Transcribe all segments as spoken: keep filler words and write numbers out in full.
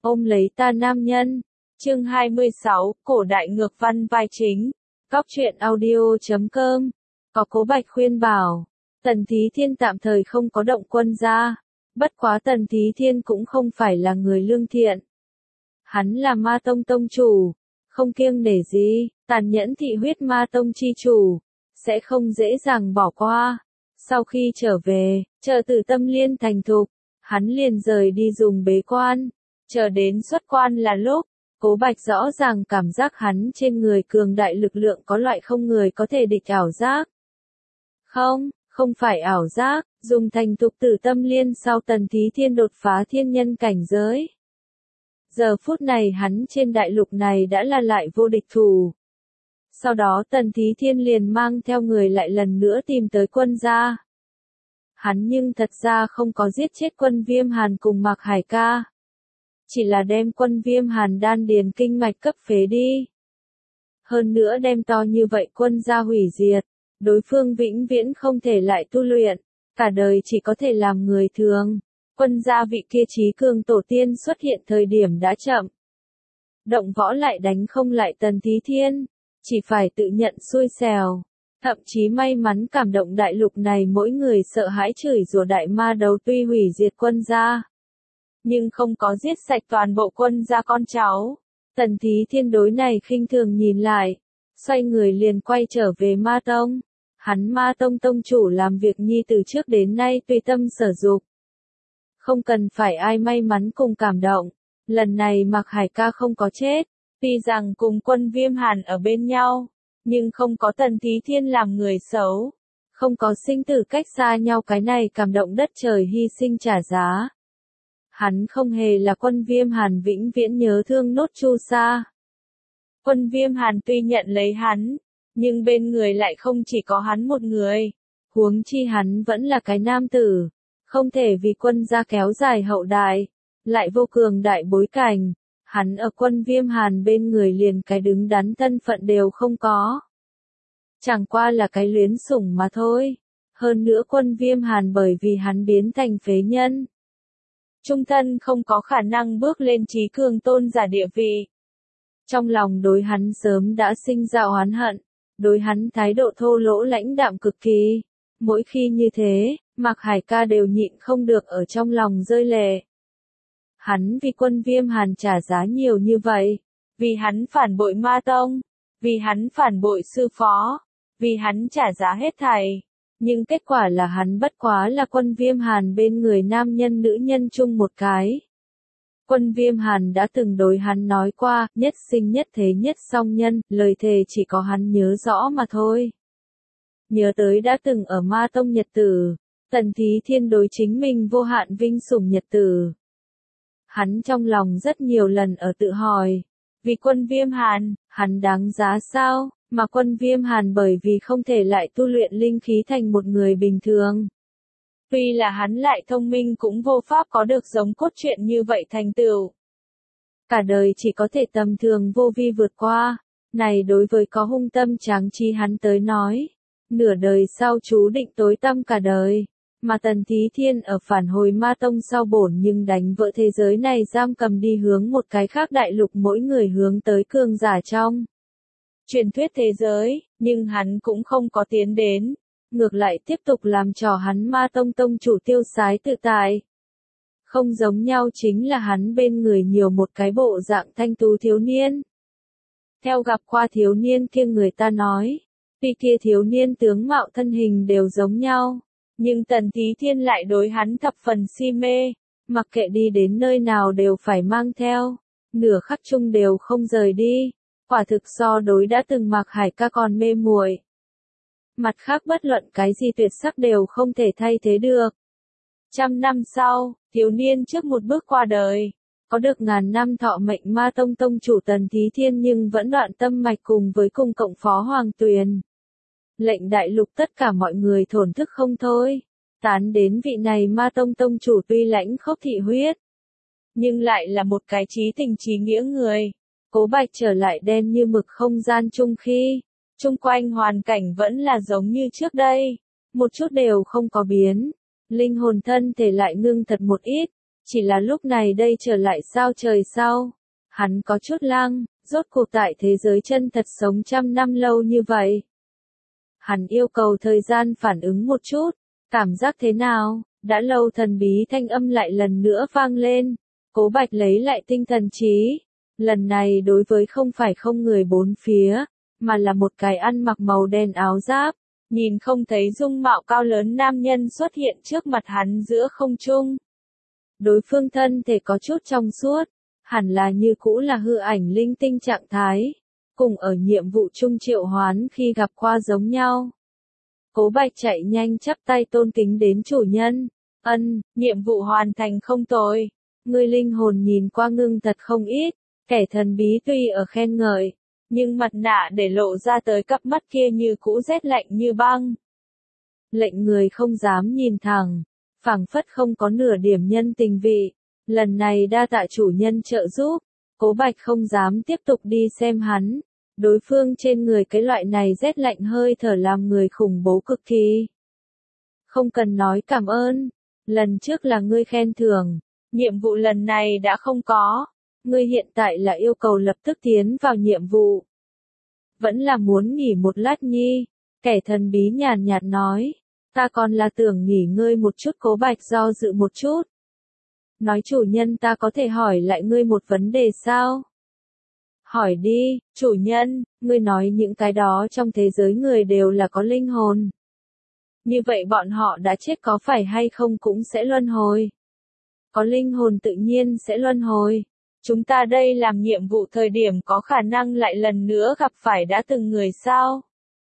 ôm lấy ta nam nhân. Chương hai mươi sáu, cổ đại ngược văn vai chính. Góc truyện audio chấm com. Có Cố Bạch khuyên bảo, Tần Thí Thiên tạm thời không có động quân ra. Bất quá Tần Thí Thiên cũng không phải là người lương thiện. Hắn là Ma Tông tông chủ, không kiêng nể gì, tàn nhẫn thị huyết Ma Tông chi chủ, sẽ không dễ dàng bỏ qua. Sau khi trở về, chờ Tử Tâm Liên thành thục, hắn liền rời đi dùng bế quan, chờ đến xuất quan là lúc, Cố Bạch rõ ràng cảm giác hắn trên người cường đại lực lượng có loại không người có thể địch ảo giác. Không, không phải ảo giác, dùng thành thục Tử Tâm Liên sau Tần Thí Thiên đột phá thiên nhân cảnh giới. Giờ phút này hắn trên đại lục này đã là lại vô địch thủ. Sau đó Tần Thí Thiên liền mang theo người lại lần nữa tìm tới quân gia. Hắn nhưng thật ra không có giết chết Quân Viêm Hàn cùng Mạc Hải ca. Chỉ là đem Quân Viêm Hàn đan điền kinh mạch cấp phế đi. Hơn nữa đem to như vậy quân gia hủy diệt, đối phương vĩnh viễn không thể lại tu luyện, cả đời chỉ có thể làm người thường. Quân gia vị kia trí cường tổ tiên xuất hiện thời điểm đã chậm. Động võ lại đánh không lại Tần Thí Thiên, chỉ phải tự nhận xui xẻo. Thậm chí may mắn cảm động đại lục này mỗi người sợ hãi chửi rủa đại ma đầu tuy hủy diệt quân gia, nhưng không có giết sạch toàn bộ quân gia con cháu. Tần Thí Thiên đối này khinh thường nhìn lại, xoay người liền quay trở về Ma Tông. Hắn Ma Tông tông chủ làm việc nhi từ trước đến nay tùy tâm sở dục. Không cần phải ai may mắn cùng cảm động. Lần này Mạc Hải ca không có chết, tuy rằng cùng Quân Viêm Hàn ở bên nhau, nhưng không có Tần Thí Thiên làm người xấu. Không có sinh tử cách xa nhau, cái này cảm động đất trời hy sinh trả giá. Hắn không hề là Quân Viêm Hàn vĩnh viễn nhớ thương nốt Chu Sa. Quân Viêm Hàn tuy nhận lấy hắn, nhưng bên người lại không chỉ có hắn một người. Huống chi hắn vẫn là cái nam tử, không thể vì quân gia kéo dài hậu đại, lại vô cường đại bối cảnh. Hắn ở Quân Viêm Hàn bên người liền cái đứng đắn thân phận đều không có. Chẳng qua là cái luyến sủng mà thôi. Hơn nữa Quân Viêm Hàn bởi vì hắn biến thành phế nhân, trung thân không có khả năng bước lên trí cường tôn giả địa vị. Trong lòng đối hắn sớm đã sinh ra oán hận, đối hắn thái độ thô lỗ lãnh đạm cực kỳ. Mỗi khi như thế, Mạc Hải ca đều nhịn không được ở trong lòng rơi lệ. Hắn vì Quân Viêm Hàn trả giá nhiều như vậy, vì hắn phản bội Ma Tông, vì hắn phản bội sư phó, vì hắn trả giá hết thảy. Nhưng kết quả là hắn bất quá là Quân Viêm Hàn bên người nam nhân nữ nhân chung một cái. Quân Viêm Hàn đã từng đối hắn nói qua, nhất sinh nhất thế nhất song nhân, lời thề chỉ có hắn nhớ rõ mà thôi. Nhớ tới đã từng ở Ma Tông nhật tử, Tần Thí Thiên đối chính mình vô hạn vinh sủng nhật tử. Hắn trong lòng rất nhiều lần ở tự hỏi, vì Quân Viêm Hàn, hắn đáng giá sao, mà Quân Viêm Hàn bởi vì không thể lại tu luyện linh khí thành một người bình thường. Tuy là hắn lại thông minh cũng vô pháp có được giống cốt truyện như vậy thành tựu. Cả đời chỉ có thể tầm thường vô vi vượt qua, này đối với có hung tâm tráng trí hắn tới nói, nửa đời sau chú định tối tăm cả đời. Mà Tần Thí Thiên ở phản hồi Ma Tông sau bổn nhưng đánh vỡ thế giới này giam cầm đi hướng một cái khác đại lục, mỗi người hướng tới cường giả trong truyền thuyết thế giới, nhưng hắn cũng không có tiến đến, ngược lại tiếp tục làm trò hắn Ma Tông tông chủ tiêu sái tự tại. Không giống nhau chính là hắn bên người nhiều một cái bộ dạng thanh tú thiếu niên. Theo gặp qua thiếu niên kia người ta nói, tuy kia thiếu niên tướng mạo thân hình đều giống nhau, nhưng Tần Thí Thiên lại đối hắn thập phần si mê, mặc kệ đi đến nơi nào đều phải mang theo, nửa khắc chung đều không rời đi, quả thực so đối đã từng Mạc Hải ca còn mê muội. Mặt khác bất luận cái gì tuyệt sắc đều không thể thay thế được. Trăm năm sau, thiếu niên trước một bước qua đời, có được ngàn năm thọ mệnh Ma Tông tông chủ Tần Thí Thiên nhưng vẫn đoạn tâm mạch cùng với cùng cộng phó Hoàng Tuyền. Lệnh đại lục tất cả mọi người thổn thức không thôi, tán đến vị này Ma Tông tông chủ tuy lãnh khốc thị huyết, nhưng lại là một cái trí tình trí nghĩa người. Cố Bạch trở lại đen như mực không gian chung khi, chung quanh hoàn cảnh vẫn là giống như trước đây, một chút đều không có biến, linh hồn thân thể lại ngưng thật một ít, Chỉ là lúc này đây trở lại sao trời sau. Hắn có chút lăng, rốt cuộc tại thế giới chân thật sống trăm năm lâu như vậy. Hắn yêu cầu thời gian phản ứng một chút, cảm giác thế nào, đã lâu thần bí thanh âm lại lần nữa vang lên. Cố Bạch lấy lại tinh thần trí. Lần này đối với không phải không người bốn phía, mà là một cái ăn mặc màu đen áo giáp, nhìn không thấy dung mạo cao lớn nam nhân xuất hiện trước mặt hắn giữa không trung. Đối phương thân thể có chút trong suốt, hẳn là như cũ là hư ảnh linh tinh trạng thái, cùng ở nhiệm vụ chung triệu hoán khi gặp qua giống nhau. Cố Bạch chạy nhanh chắp tay tôn kính đến chủ nhân, ân, nhiệm vụ hoàn thành không tồi, người linh hồn nhìn qua ngưng thật không ít, kẻ thần bí tuy ở khen ngợi, nhưng mặt nạ để lộ ra tới cặp mắt kia như cũ rét lạnh như băng. Lệnh người không dám nhìn thẳng, phảng phất không có nửa điểm nhân tình vị, lần này đa tạ chủ nhân trợ giúp, Cố Bạch không dám tiếp tục đi xem hắn, đối phương trên người cái loại này rét lạnh hơi thở làm người khủng bố cực kỳ. Không cần nói cảm ơn, lần trước là ngươi khen thưởng, nhiệm vụ lần này đã không có, ngươi hiện tại là yêu cầu lập tức tiến vào nhiệm vụ. Vẫn là muốn nghỉ một lát nhi, kẻ thần bí nhàn nhạt nói, ta còn là tưởng nghỉ ngơi một chút. Cố Bạch do dự một chút. Nói chủ nhân ta có thể hỏi lại ngươi một vấn đề sao? Hỏi đi, chủ nhân, ngươi nói những cái đó trong thế giới người đều là có linh hồn. Như vậy bọn họ đã chết có phải hay không cũng sẽ luân hồi. Có linh hồn tự nhiên sẽ luân hồi. Chúng ta đây làm nhiệm vụ thời điểm có khả năng lại lần nữa gặp phải đã từng người sao?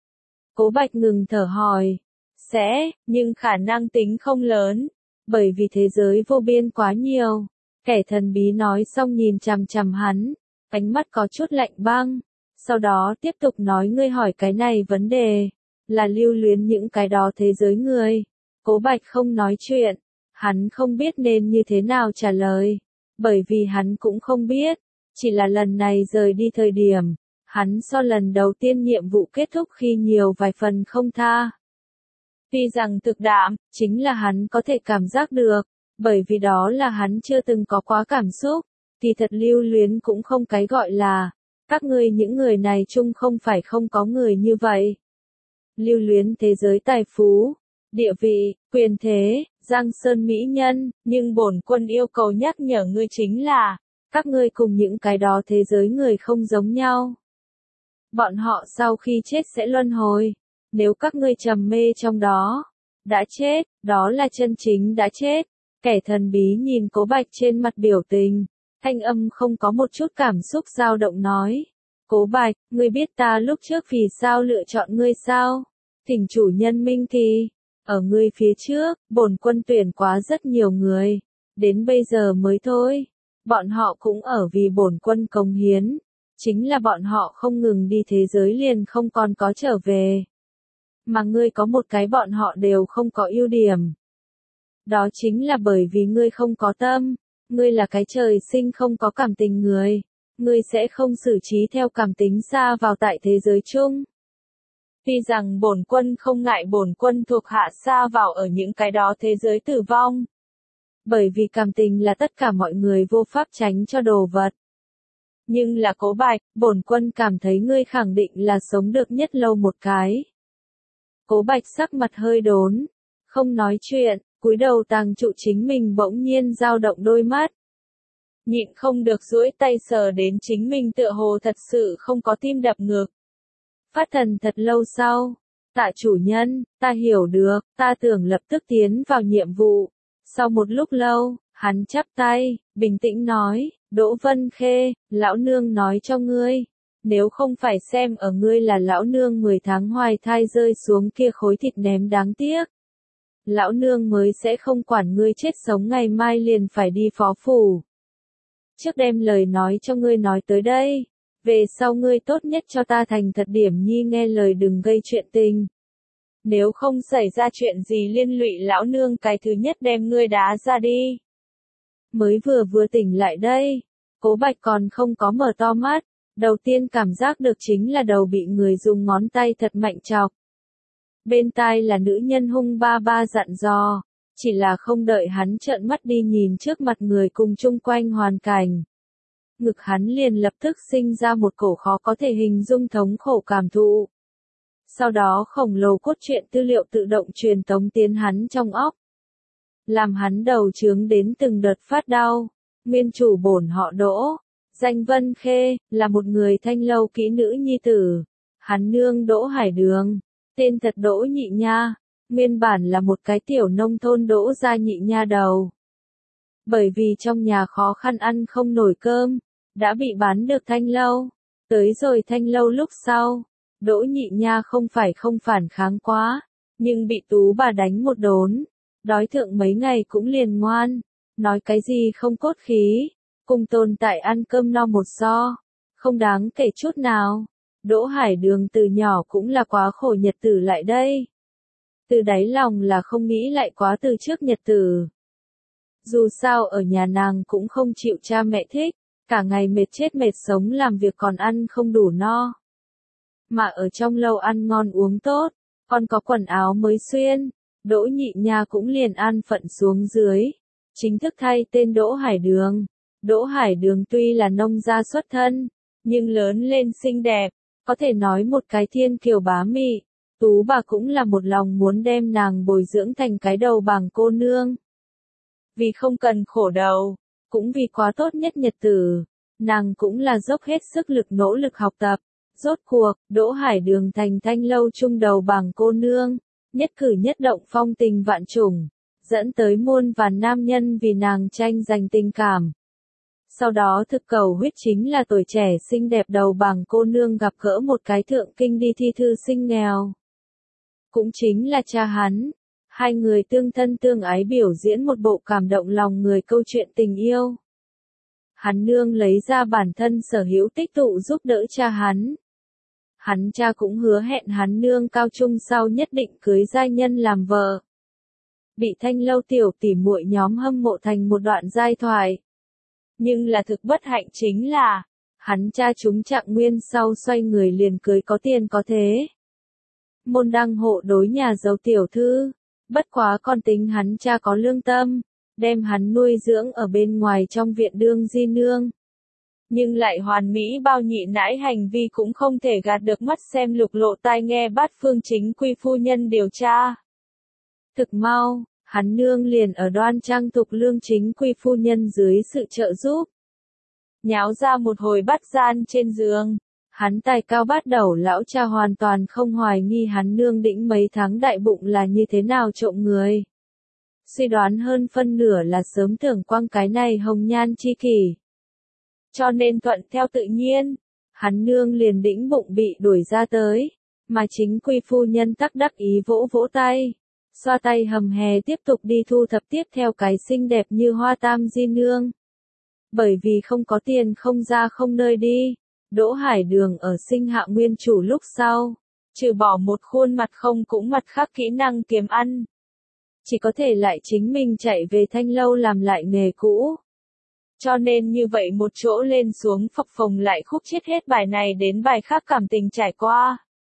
Cố Bạch ngừng thở hỏi. Sẽ, nhưng khả năng tính không lớn. Bởi vì thế giới vô biên quá nhiều. Kẻ thần bí nói xong nhìn chằm chằm hắn. Ánh mắt có chút lạnh băng. Sau đó tiếp tục nói ngươi hỏi cái này vấn đề. Là lưu luyến những cái đó thế giới người. Cố Bạch không nói chuyện. Hắn không biết nên như thế nào trả lời. Bởi vì hắn cũng không biết. Chỉ là lần này rời đi thời điểm. Hắn so lần đầu tiên nhiệm vụ kết thúc khi nhiều vài phần không tha. Tuy rằng thực đạm, chính là hắn có thể cảm giác được. Bởi vì đó là hắn chưa từng có quá cảm xúc. Thì thật lưu luyến cũng không cái gọi là. Các ngươi những người này chung không phải không có người như vậy. Lưu luyến thế giới tài phú, địa vị, quyền thế, giang sơn mỹ nhân, nhưng bổn quân yêu cầu nhắc nhở ngươi chính là, các ngươi cùng những cái đó thế giới người không giống nhau. Bọn họ sau khi chết sẽ luân hồi, nếu các ngươi trầm mê trong đó, đã chết, đó là chân chính đã chết. Kẻ thần bí nhìn Cố Bạch trên mặt biểu tình, thanh âm không có một chút cảm xúc dao động nói. Cố Bạch, ngươi biết ta lúc trước vì sao lựa chọn ngươi sao? Thỉnh chủ nhân minh thì, ở ngươi phía trước, bổn quân tuyển quá rất nhiều người, đến bây giờ mới thôi. Bọn họ cũng ở vì bổn quân cống hiến, chính là bọn họ không ngừng đi thế giới liền không còn có trở về. Mà ngươi có một cái bọn họ đều không có ưu điểm. Đó chính là bởi vì ngươi không có tâm, ngươi là cái trời sinh không có cảm tình người. Ngươi sẽ không xử trí theo cảm tính xa vào tại thế giới chung. Tuy rằng bổn quân không ngại bổn quân thuộc hạ xa vào ở những cái đó thế giới tử vong. Bởi vì cảm tình là tất cả mọi người vô pháp tránh cho đồ vật. Nhưng là Cố Bạch, bổn quân cảm thấy ngươi khẳng định là sống được nhất lâu một cái. Cố Bạch sắc mặt hơi đốn, không nói chuyện, cúi đầu tàng trụ chính mình bỗng nhiên dao động đôi mắt. Nhịn không được duỗi tay sờ đến chính mình tựa hồ thật sự không có tim đập ngược. Phát thần thật lâu sau, tạ chủ nhân, ta hiểu được, ta tưởng lập tức tiến vào nhiệm vụ. Sau một lúc lâu, hắn chắp tay, bình tĩnh nói, Đỗ Vân Khê, lão nương nói cho ngươi, nếu không phải xem ở ngươi là lão nương mười tháng hoài thai rơi xuống kia khối thịt ném đáng tiếc. Lão nương mới sẽ không quản ngươi chết sống ngày mai liền phải đi phó phủ. Trước đem lời nói cho ngươi nói tới đây, về sau ngươi tốt nhất cho ta thành thật điểm nhi nghe lời đừng gây chuyện tình. Nếu không xảy ra chuyện gì liên lụy lão nương cái thứ nhất đem ngươi đá ra đi. Mới vừa vừa tỉnh lại đây, Cố Bạch còn không có mở to mắt, đầu tiên cảm giác được chính là đầu bị người dùng ngón tay thật mạnh chọc. Bên tai là nữ nhân hung ba ba dặn dò, Chỉ là không đợi hắn trợn mắt đi nhìn trước mặt người cùng chung quanh hoàn cảnh. Ngực hắn liền lập tức sinh ra một cổ khó có thể hình dung thống khổ cảm thụ. Sau đó khổng lồ cốt truyện tư liệu tự động truyền tống tiến hắn trong óc. Làm hắn đầu chướng đến từng đợt phát đau. Nguyên chủ bổn họ Đỗ, danh Vân Khê, là một người thanh lâu kỹ nữ nhi tử. Hắn nương Đỗ Hải Đường, tên thật Đỗ Nhị Nha, nguyên bản là một cái tiểu nông thôn Đỗ gia nhị nha đầu. Bởi vì trong nhà khó khăn ăn không nổi cơm, đã bị bán được thanh lâu. Tới rồi thanh lâu lúc sau, Đỗ Nhị Nha không phải không phản kháng quá, nhưng bị tú bà đánh một đốn. Đói thượng mấy ngày cũng liền ngoan, nói cái gì không cốt khí, cùng tồn tại ăn cơm no một so, không đáng kể chút nào. Đỗ Hải Đường từ nhỏ cũng là quá khổ nhật tử lại đây. Từ đáy lòng là không nghĩ lại quá từ trước nhật tử. Dù sao ở nhà nàng cũng không chịu cha mẹ thích, cả ngày mệt chết mệt sống làm việc còn ăn không đủ no. Mà ở trong lâu ăn ngon uống tốt, còn có quần áo mới xuyên, Đỗ Nhị Nha cũng liền an phận xuống dưới. Chính thức thay tên Đỗ Hải Đường. Đỗ Hải Đường tuy là nông gia xuất thân, nhưng lớn lên xinh đẹp, có thể nói một cái thiên kiều bá mị. Tú bà cũng là một lòng muốn đem nàng bồi dưỡng thành cái đầu bảng cô nương. Vì không cần khổ đầu, cũng vì quá tốt nhất nhật tử, nàng cũng là dốc hết sức lực nỗ lực học tập. Rốt cuộc, Đỗ Hải Đường thành thanh lâu trung đầu bảng cô nương, nhất cử nhất động phong tình vạn trùng, dẫn tới muôn vàn nam nhân vì nàng tranh giành tình cảm. Sau đó thực cầu huyết chính là tuổi trẻ xinh đẹp đầu bảng cô nương gặp gỡ một cái thượng kinh đi thi thư sinh nghèo. Cũng chính là cha hắn, hai người tương thân tương ái biểu diễn một bộ cảm động lòng người câu chuyện tình yêu. Hắn nương lấy ra bản thân sở hữu tích tụ giúp đỡ cha hắn. Hắn cha cũng hứa hẹn hắn nương cao trung sau nhất định cưới giai nhân làm vợ. Bị thanh lâu tiểu tỉ muội nhóm hâm mộ thành một đoạn giai thoại. Nhưng là thực bất hạnh chính là, hắn cha chúng trạng nguyên sau xoay người liền cưới có tiền có thế. Môn đăng hộ đối nhà giàu tiểu thư, bất quá còn tính hắn cha có lương tâm, đem hắn nuôi dưỡng ở bên ngoài trong viện đương di nương. Nhưng lại hoàn mỹ bao nhị nãi hành vi cũng không thể gạt được mắt xem lục lộ tai nghe bát phương chính quy phu nhân điều tra. Thực mau, hắn nương liền ở đoan trang tục lương chính quy phu nhân dưới sự trợ giúp. Nháo ra một hồi bắt gian trên giường, hắn tài cao bát đầu lão cha hoàn toàn không hoài nghi hắn nương đĩnh mấy tháng đại bụng là như thế nào trộm người. Suy đoán hơn phân nửa là sớm tưởng quăng cái này hồng nhan chi kỷ. Cho nên thuận theo tự nhiên, hắn nương liền đĩnh bụng bị đuổi ra tới, mà chính quy phu nhân tắc đắc ý vỗ vỗ tay, xoa tay hầm hè tiếp tục đi thu thập tiếp theo cái xinh đẹp như hoa tam di nương. Bởi vì không có tiền không ra không nơi đi, Đỗ Hải Đường ở sinh hạ nguyên chủ lúc sau, trừ bỏ một khuôn mặt không cũng mặt khác kỹ năng kiếm ăn. Chỉ có thể lại chính mình chạy về thanh lâu làm lại nghề cũ. Cho nên như vậy một chỗ lên xuống phập phồng lại khúc chết hết bài này đến bài khác cảm tình trải qua.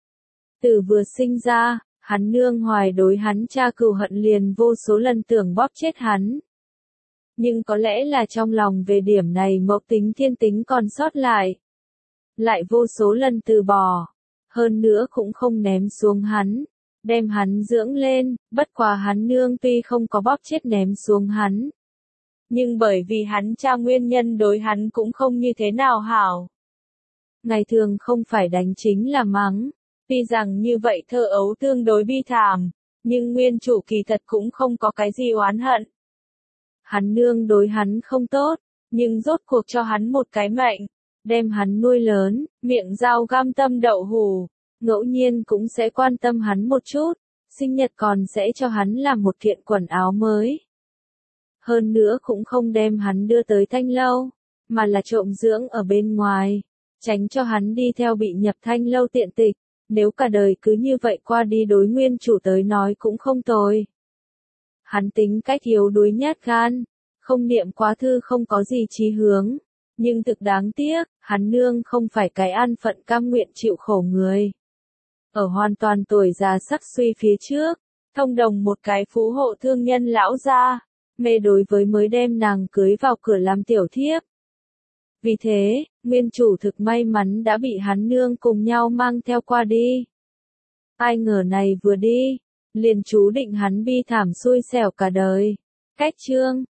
Từ vừa sinh ra, hắn nương hoài đối hắn cha cừu hận liền vô số lần tưởng bóp chết hắn. Nhưng có lẽ là trong lòng về điểm này mộc tính thiên tính còn sót lại. Lại vô số lần từ bỏ. Hơn nữa cũng không ném xuống hắn. Đem hắn dưỡng lên, bất quá hắn nương tuy không có bóp chết ném xuống hắn. Nhưng bởi vì hắn cha nguyên nhân đối hắn cũng không như thế nào hảo. Ngày thường không phải đánh chính là mắng. Tuy rằng như vậy thơ ấu tương đối bi thảm, nhưng nguyên chủ kỳ thật cũng không có cái gì oán hận. Hắn nương đối hắn không tốt, nhưng rốt cuộc cho hắn một cái mệnh, đem hắn nuôi lớn, miệng dao găm tâm đậu hù, ngẫu nhiên cũng sẽ quan tâm hắn một chút, sinh nhật còn sẽ cho hắn làm một kiện quần áo mới. Hơn nữa cũng không đem hắn đưa tới thanh lâu, mà là trộm dưỡng ở bên ngoài, tránh cho hắn đi theo bị nhập thanh lâu tiện tịch, nếu cả đời cứ như vậy qua đi đối nguyên chủ tới nói cũng không tồi. Hắn tính cách yếu đuối nhát gan, không niệm quá thư không có gì chí hướng, nhưng thực đáng tiếc, hắn nương không phải cái an phận cam nguyện chịu khổ người. Ở hoàn toàn tuổi già sắc suy phía trước, thông đồng một cái phú hộ thương nhân lão gia, mê đối với mới đem nàng cưới vào cửa làm tiểu thiếp. Vì thế, nguyên chủ thực may mắn đã bị hắn nương cùng nhau mang theo qua đi. Ai ngờ này vừa đi, liền chú định hắn bi thảm xui xẻo cả đời. Cách chương